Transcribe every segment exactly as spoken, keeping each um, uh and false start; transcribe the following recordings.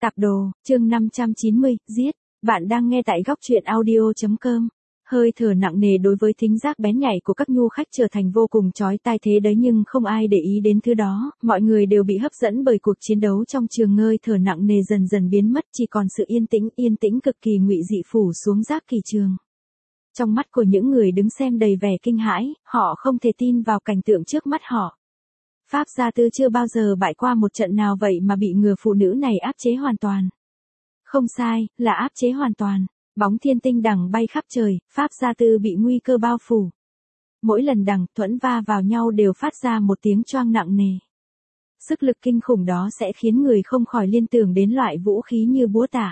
Tạp đồ, chương năm trăm chín mươi, giết. Bạn đang nghe tại góc truyện audio chấm com. Hơi thở nặng nề đối với thính giác bén nhạy của các nhu khách trở thành vô cùng chói tai thế đấy, nhưng không ai để ý đến thứ đó, mọi người đều bị hấp dẫn bởi cuộc chiến đấu trong trường. Hơi thở nặng nề dần dần biến mất, chỉ còn sự yên tĩnh, yên tĩnh cực kỳ ngụy dị phủ xuống giác kỳ trường. Trong mắt của những người đứng xem đầy vẻ kinh hãi, họ không thể tin vào cảnh tượng trước mắt họ. Pháp Gia Tư chưa bao giờ bại qua một trận nào vậy mà bị người phụ nữ này áp chế hoàn toàn. Không sai, là áp chế hoàn toàn. Bóng thiên tinh đằng bay khắp trời, Pháp Gia Tư bị nguy cơ bao phủ. Mỗi lần đằng, thuẫn va vào nhau đều phát ra một tiếng choang nặng nề. Sức lực kinh khủng đó sẽ khiến người không khỏi liên tưởng đến loại vũ khí như búa tạ.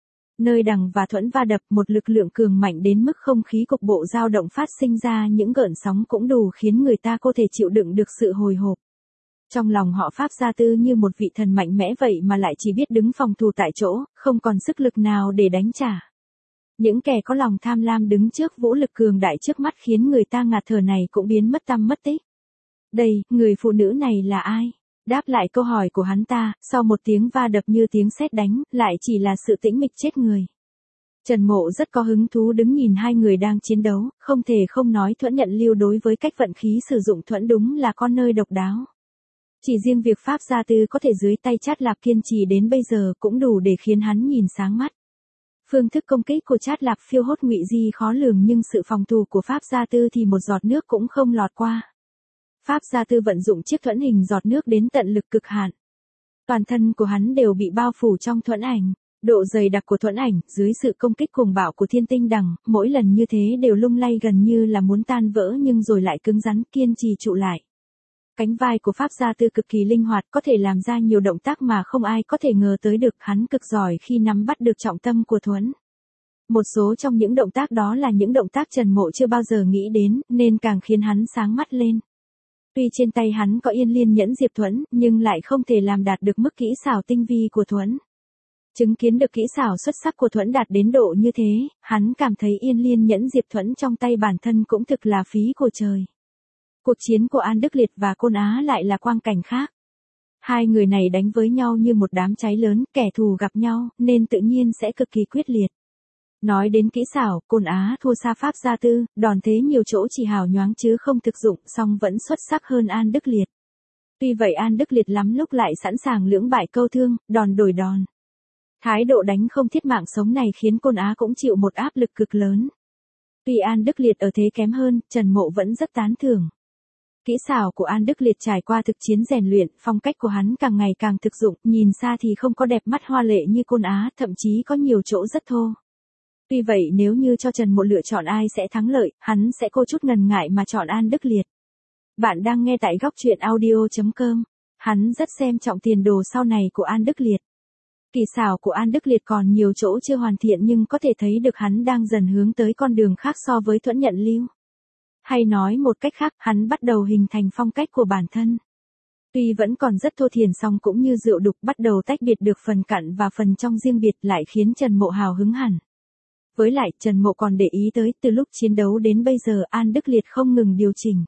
Nơi đằng và thuẫn va đập, một lực lượng cường mạnh đến mức không khí cục bộ dao động, phát sinh ra những gợn sóng cũng đủ khiến người ta có thể chịu đựng được sự hồi hộp. Trong lòng họ, Pháp Gia Tư như một vị thần mạnh mẽ vậy mà lại chỉ biết đứng phòng thủ tại chỗ, không còn sức lực nào để đánh trả. Những kẻ có lòng tham lam đứng trước vũ lực cường đại trước mắt khiến người ta ngạt thở này cũng biến mất tăm mất tích. Đây, người phụ nữ này là ai? Đáp lại câu hỏi của hắn ta, sau một tiếng va đập như tiếng sét đánh, lại chỉ là sự tĩnh mịch chết người. Trần Mộ rất có hứng thú đứng nhìn hai người đang chiến đấu, không thể không nói thuẫn nhận lưu đối với cách vận khí sử dụng thuẫn đúng là con nơi độc đáo. Chỉ riêng việc Pháp Gia Tư có thể dưới tay Trát Lạp kiên trì đến bây giờ cũng đủ để khiến hắn nhìn sáng mắt. Phương thức công kích của Trát Lạp phiêu hốt ngụy di khó lường, nhưng sự phòng thủ của Pháp Gia Tư thì một giọt nước cũng không lọt qua. Pháp Gia Tư vận dụng chiếc thuẫn hình giọt nước đến tận lực cực hạn. Toàn thân của hắn đều bị bao phủ trong thuẫn ảnh. Độ dày đặc của thuẫn ảnh, dưới sự công kích cuồng bạo của thiên tinh đằng, mỗi lần như thế đều lung lay gần như là muốn tan vỡ, nhưng rồi lại cứng rắn kiên trì trụ lại. Cánh vai của Pháp Gia Tư cực kỳ linh hoạt, có thể làm ra nhiều động tác mà không ai có thể ngờ tới được. Hắn cực giỏi khi nắm bắt được trọng tâm của thuẫn. Một số trong những động tác đó là những động tác Trần Mộ chưa bao giờ nghĩ đến, nên càng khiến hắn sáng mắt lên. Tuy trên tay hắn có Yên Liên Nhẫn Diệp Thuẫn, nhưng lại không thể làm đạt được mức kỹ xảo tinh vi của thuẫn. Chứng kiến được kỹ xảo xuất sắc của thuẫn đạt đến độ như thế, hắn cảm thấy Yên Liên Nhẫn Diệp Thuẫn trong tay bản thân cũng thực là phí của trời. Cuộc chiến của An Đức Liệt và Côn Á lại là quang cảnh khác. Hai người này đánh với nhau như một đám cháy lớn, kẻ thù gặp nhau, nên tự nhiên sẽ cực kỳ quyết liệt. Nói đến kỹ xảo, Côn Á thua xa Pháp Gia Tư, đòn thế nhiều chỗ chỉ hào nhoáng chứ không thực dụng, song vẫn xuất sắc hơn An Đức Liệt. Tuy vậy An Đức Liệt lắm lúc lại sẵn sàng lưỡng bại câu thương, đòn đổi đòn. Thái độ đánh không thiết mạng sống này khiến Côn Á cũng chịu một áp lực cực lớn. Tuy An Đức Liệt ở thế kém hơn, Trần Mộ vẫn rất tán thưởng. Kỹ xảo của An Đức Liệt trải qua thực chiến rèn luyện, phong cách của hắn càng ngày càng thực dụng, nhìn xa thì không có đẹp mắt hoa lệ như Côn Á, thậm chí có nhiều chỗ rất thô. Tuy vậy nếu như cho Trần Mộ lựa chọn ai sẽ thắng lợi, hắn sẽ có chút ngần ngại mà chọn An Đức Liệt. Bạn đang nghe tại góc truyện audio chấm com. Hắn rất xem trọng tiền đồ sau này của An Đức Liệt. Kỹ xảo của An Đức Liệt còn nhiều chỗ chưa hoàn thiện, nhưng có thể thấy được hắn đang dần hướng tới con đường khác so với thuẫn nhận lưu. Hay nói một cách khác, hắn bắt đầu hình thành phong cách của bản thân. Tuy vẫn còn rất thô thiển, song cũng như rượu đục, bắt đầu tách biệt được phần cặn và phần trong riêng biệt, lại khiến Trần Mộ hào hứng hẳn. Với lại, Trần Mộ còn để ý tới, từ lúc chiến đấu đến bây giờ An Đức Liệt không ngừng điều chỉnh.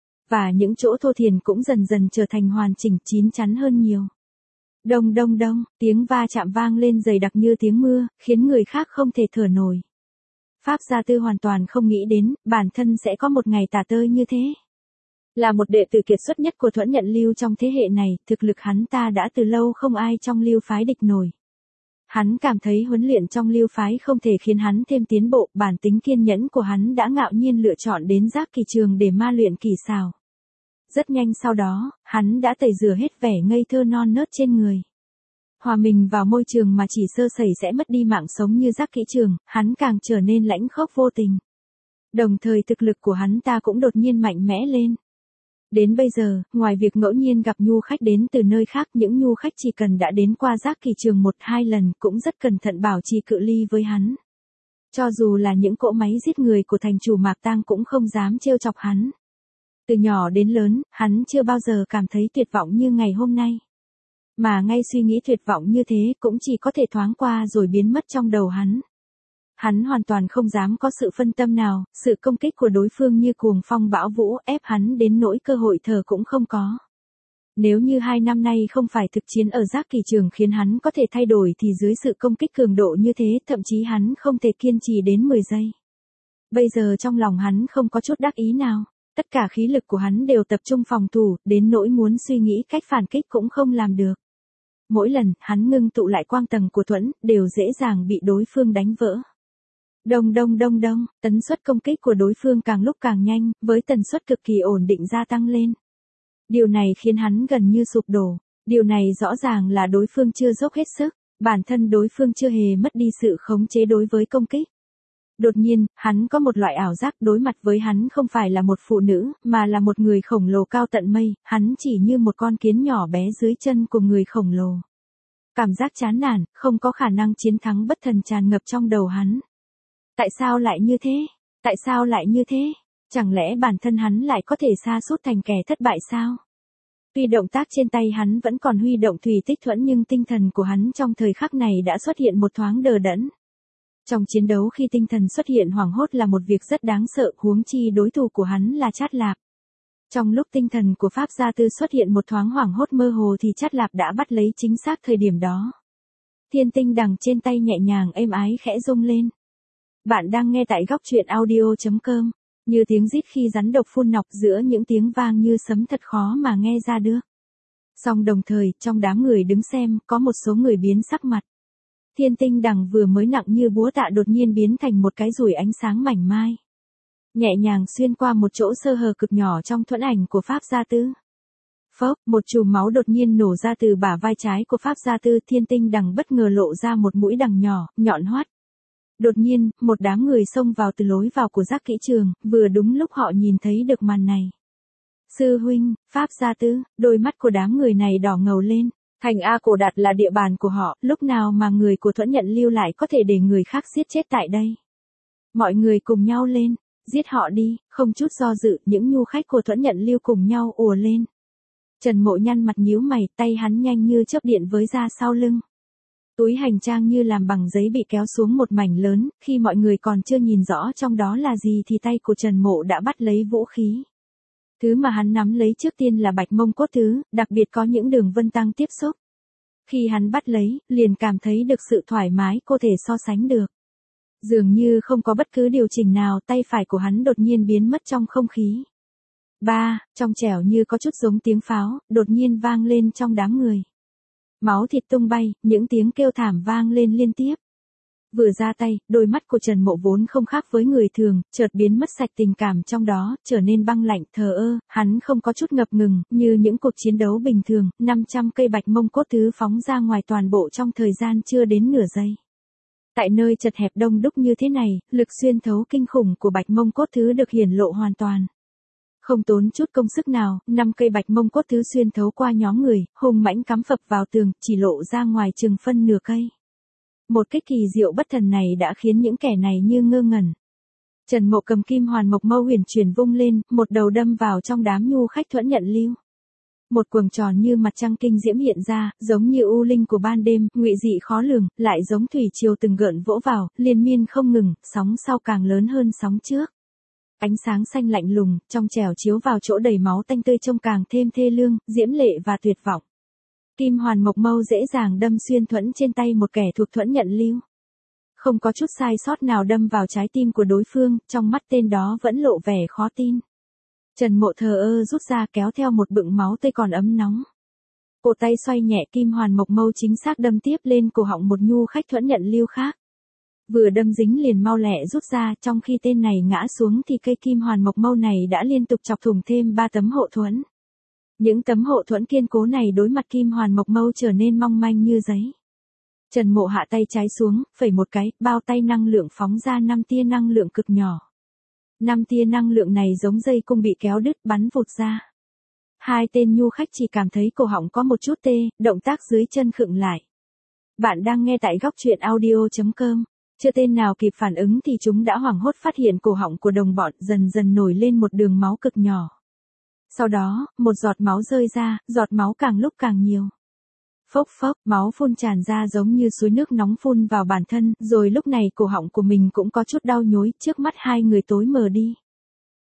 Và những chỗ thô thiển cũng dần dần trở thành hoàn chỉnh, chín chắn hơn nhiều. Đông đông đông, tiếng va chạm vang lên dày đặc như tiếng mưa, khiến người khác không thể thở nổi. Pháp Gia Tư hoàn toàn không nghĩ đến, bản thân sẽ có một ngày tả tơi như thế. Là một đệ tử kiệt xuất nhất của thuẫn nhận lưu trong thế hệ này, thực lực hắn ta đã từ lâu không ai trong lưu phái địch nổi. Hắn cảm thấy huấn luyện trong lưu phái không thể khiến hắn thêm tiến bộ, bản tính kiên nhẫn của hắn đã ngạo nhiên lựa chọn đến giác kỳ trường để ma luyện kỳ xảo. Rất nhanh sau đó, hắn đã tẩy rửa hết vẻ ngây thơ non nớt trên người. Hòa mình vào môi trường mà chỉ sơ sẩy sẽ mất đi mạng sống như giác kỹ trường, hắn càng trở nên lãnh khốc vô tình. Đồng thời thực lực của hắn ta cũng đột nhiên mạnh mẽ lên. Đến bây giờ, ngoài việc ngẫu nhiên gặp nhu khách đến từ nơi khác, những nhu khách chỉ cần đã đến qua giác kỳ trường một hai lần cũng rất cẩn thận bảo trì cự ly với hắn. Cho dù là những cỗ máy giết người của thành chủ Mạc Tang cũng không dám trêu chọc hắn. Từ nhỏ đến lớn, hắn chưa bao giờ cảm thấy tuyệt vọng như ngày hôm nay. Mà ngay suy nghĩ tuyệt vọng như thế cũng chỉ có thể thoáng qua rồi biến mất trong đầu hắn. Hắn hoàn toàn không dám có sự phân tâm nào, sự công kích của đối phương như cuồng phong bão vũ ép hắn đến nỗi cơ hội thở cũng không có. Nếu như hai năm nay không phải thực chiến ở giác kỳ trường khiến hắn có thể thay đổi thì dưới sự công kích cường độ như thế thậm chí hắn không thể kiên trì đến mười giây. Bây giờ trong lòng hắn không có chút đắc ý nào, tất cả khí lực của hắn đều tập trung phòng thủ, đến nỗi muốn suy nghĩ cách phản kích cũng không làm được. Mỗi lần hắn ngưng tụ lại quang tầng của thuẫn, đều dễ dàng bị đối phương đánh vỡ. Đông đông đông đông, tần suất công kích của đối phương càng lúc càng nhanh, với tần suất cực kỳ ổn định gia tăng lên. Điều này khiến hắn gần như sụp đổ, điều này rõ ràng là đối phương chưa dốc hết sức, bản thân đối phương chưa hề mất đi sự khống chế đối với công kích. Đột nhiên, hắn có một loại ảo giác đối mặt với hắn không phải là một phụ nữ, mà là một người khổng lồ cao tận mây, hắn chỉ như một con kiến nhỏ bé dưới chân của người khổng lồ. Cảm giác chán nản, không có khả năng chiến thắng bất thần tràn ngập trong đầu hắn. Tại sao lại như thế? Tại sao lại như thế? Chẳng lẽ bản thân hắn lại có thể sa sút thành kẻ thất bại sao? Tuy động tác trên tay hắn vẫn còn huy động thủy tích thuẫn nhưng tinh thần của hắn trong thời khắc này đã xuất hiện một thoáng đờ đẫn. Trong chiến đấu khi tinh thần xuất hiện hoảng hốt là một việc rất đáng sợ, huống chi đối thủ của hắn là Trát Lạp. Trong lúc tinh thần của Pháp Gia Tư xuất hiện một thoáng hoảng hốt mơ hồ thì Trát Lạp đã bắt lấy chính xác thời điểm đó. Thiên tinh đằng trên tay nhẹ nhàng êm ái khẽ rung lên. Bạn đang nghe tại góc truyện audio chấm com. Như tiếng rít khi rắn độc phun nọc giữa những tiếng vang như sấm thật khó mà nghe ra được. Song đồng thời, trong đám người đứng xem, có một số người biến sắc mặt. Thiên tinh đằng vừa mới nặng như búa tạ đột nhiên biến thành một cái rủi ánh sáng mảnh mai. Nhẹ nhàng xuyên qua một chỗ sơ hở cực nhỏ trong thuẫn ảnh của Pháp Gia Tư. Phốc, một chùm máu đột nhiên nổ ra từ bả vai trái của Pháp Gia Tư, thiên tinh đằng bất ngờ lộ ra một mũi đằng nhỏ, nhọn hoắt. Đột nhiên, một đám người xông vào từ lối vào của giác kỹ trường, vừa đúng lúc họ nhìn thấy được màn này. Sư huynh, Pháp Gia Tư, đôi mắt của đám người này đỏ ngầu lên. Thành A Cổ Đạt là địa bàn của họ, lúc nào mà người của Thuẫn Nhận Lưu lại có thể để người khác giết chết tại đây. Mọi người cùng nhau lên, giết họ đi, không chút do dự, những nhu khách của Thuẫn Nhận Lưu cùng nhau ùa lên. Trần Mộ nhăn mặt nhíu mày, tay hắn nhanh như chớp điện với ra sau lưng. Túi hành trang như làm bằng giấy bị kéo xuống một mảnh lớn, khi mọi người còn chưa nhìn rõ trong đó là gì thì tay của Trần Mộ đã bắt lấy vũ khí. Thứ mà hắn nắm lấy trước tiên là bạch mông cốt thứ, đặc biệt có những đường vân tăng tiếp xúc. Khi hắn bắt lấy, liền cảm thấy được sự thoải mái có thể so sánh được. Dường như không có bất cứ điều chỉnh nào, tay phải của hắn đột nhiên biến mất trong không khí. Ba, trong trẻo như có chút giống tiếng pháo, đột nhiên vang lên trong đám người. Máu thịt tung bay, những tiếng kêu thảm vang lên liên tiếp. Vừa ra tay, đôi mắt của Trần Mộ vốn không khác với người thường, chợt biến mất sạch tình cảm trong đó, trở nên băng lạnh, thờ ơ, hắn không có chút ngập ngừng, như những cuộc chiến đấu bình thường, năm trăm cây bạch mông cốt thứ phóng ra ngoài toàn bộ trong thời gian chưa đến nửa giây. Tại nơi chật hẹp đông đúc như thế này, lực xuyên thấu kinh khủng của bạch mông cốt thứ được hiển lộ hoàn toàn. Không tốn chút công sức nào, năm cây bạch mông cốt thứ xuyên thấu qua nhóm người, hung mãnh cắm phập vào tường, chỉ lộ ra ngoài chừng phân nửa cây. Một kích kỳ diệu bất thần này đã khiến những kẻ này như ngơ ngẩn. Trần Mộ cầm kim hoàn mộc mâu huyền chuyển vung lên, một đầu đâm vào trong đám nhu khách Thuẫn Nhận Lưu. Một quầng tròn như mặt trăng kinh diễm hiện ra, giống như u linh của ban đêm, ngụy dị khó lường, lại giống thủy triều từng gợn vỗ vào, liên miên không ngừng, sóng sau càng lớn hơn sóng trước. Ánh sáng xanh lạnh lùng, trong trẻo chiếu vào chỗ đầy máu tanh tươi trông càng thêm thê lương, diễm lệ và tuyệt vọng. Kim hoàn mộc mâu dễ dàng đâm xuyên thuẫn trên tay một kẻ thuộc Thuẫn Nhận Lưu. Không có chút sai sót nào đâm vào trái tim của đối phương, trong mắt tên đó vẫn lộ vẻ khó tin. Trần Mộ thờ ơ rút ra kéo theo một bựng máu tươi còn ấm nóng. Cổ tay xoay nhẹ kim hoàn mộc mâu chính xác đâm tiếp lên cổ họng một nhu khách Thuẫn Nhận Lưu khác. Vừa đâm dính liền mau lẹ rút ra, trong khi tên này ngã xuống thì cây kim hoàn mộc mâu này đã liên tục chọc thủng thêm ba tấm hộ thuẫn. Những tấm hộ thuẫn kiên cố này đối mặt kim hoàn mộc mâu trở nên mong manh như giấy. Trần Mộ hạ tay trái xuống, phẩy một cái, bao tay năng lượng phóng ra năm tia năng lượng cực nhỏ. Năm tia năng lượng này giống dây cung bị kéo đứt bắn vụt ra. Hai tên nhu khách chỉ cảm thấy cổ họng có một chút tê, động tác dưới chân khựng lại. Bạn đang nghe tại góc truyện audio chấm com. Chưa tên nào kịp phản ứng thì chúng đã hoảng hốt phát hiện cổ họng của đồng bọn dần dần nổi lên một đường máu cực nhỏ. Sau đó, một giọt máu rơi ra, giọt máu càng lúc càng nhiều. Phốc phốc, máu phun tràn ra giống như suối nước nóng phun vào bản thân, rồi lúc này cổ họng của mình cũng có chút đau nhói, trước mắt hai người tối mờ đi.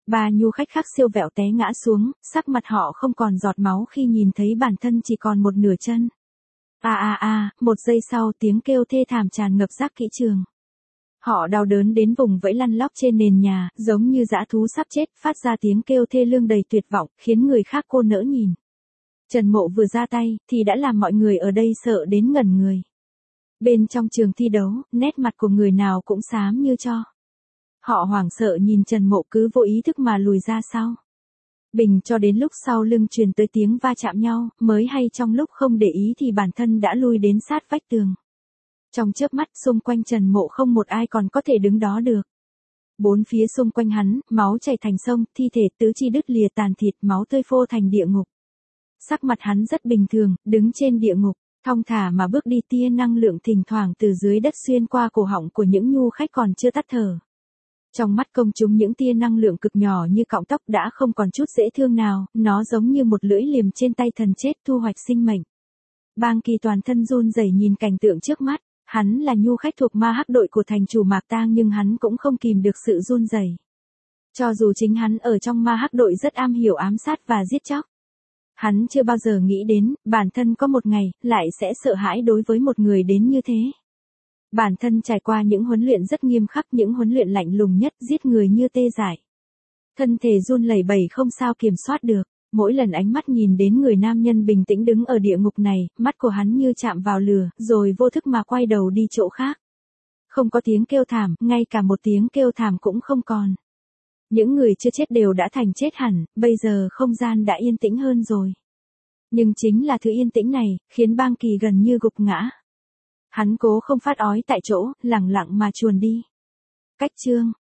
Ba nhu khách khác siêu vẹo té ngã xuống, sắc mặt họ không còn giọt máu khi nhìn thấy bản thân chỉ còn một nửa chân. A a a, một giây sau tiếng kêu thê thảm tràn ngập giác kỹ trường. Họ đau đớn đến vùng vẫy lăn lóc trên nền nhà, giống như dã thú sắp chết, phát ra tiếng kêu thê lương đầy tuyệt vọng, khiến người khác cô nỡ nhìn. Trần Mộ vừa ra tay, thì đã làm mọi người ở đây sợ đến ngẩn người. Bên trong trường thi đấu, nét mặt của người nào cũng xám như tro. Họ hoảng sợ nhìn Trần Mộ cứ vô ý thức mà lùi ra sau. Bình cho đến lúc sau lưng truyền tới tiếng va chạm nhau, mới hay trong lúc không để ý thì bản thân đã lui đến sát vách tường. Trong chớp mắt xung quanh Trần Mộ không một ai còn có thể đứng đó được. Bốn phía xung quanh hắn, máu chảy thành sông, thi thể tứ chi đứt lìa tàn thịt, máu tươi phô thành địa ngục. Sắc mặt hắn rất bình thường, đứng trên địa ngục, thong thả mà bước đi, tia năng lượng thỉnh thoảng từ dưới đất xuyên qua cổ họng của những nhu khách còn chưa tắt thở. Trong mắt công chúng những tia năng lượng cực nhỏ như cọng tóc đã không còn chút dễ thương nào, nó giống như một lưỡi liềm trên tay thần chết thu hoạch sinh mệnh. Bang Kỳ toàn thân run rẩy nhìn cảnh tượng trước mắt, hắn là nhu khách thuộc ma hắc đội của thành chủ Mạc Tang nhưng hắn cũng không kìm được sự run rẩy. Cho dù chính hắn ở trong ma hắc đội rất am hiểu ám sát và giết chóc. Hắn chưa bao giờ nghĩ đến, bản thân có một ngày, lại sẽ sợ hãi đối với một người đến như thế. Bản thân trải qua những huấn luyện rất nghiêm khắc, những huấn luyện lạnh lùng nhất, giết người như tê dại. Thân thể run lẩy bẩy không sao kiểm soát được, mỗi lần ánh mắt nhìn đến người nam nhân bình tĩnh đứng ở địa ngục này, mắt của hắn như chạm vào lửa, rồi vô thức mà quay đầu đi chỗ khác. Không có tiếng kêu thảm, ngay cả một tiếng kêu thảm cũng không còn. Những người chưa chết đều đã thành chết hẳn, bây giờ không gian đã yên tĩnh hơn rồi. Nhưng chính là thứ yên tĩnh này, khiến Bang Kỳ gần như gục ngã. Hắn cố không phát ói tại chỗ, lẳng lặng mà chuồn đi. Cách chương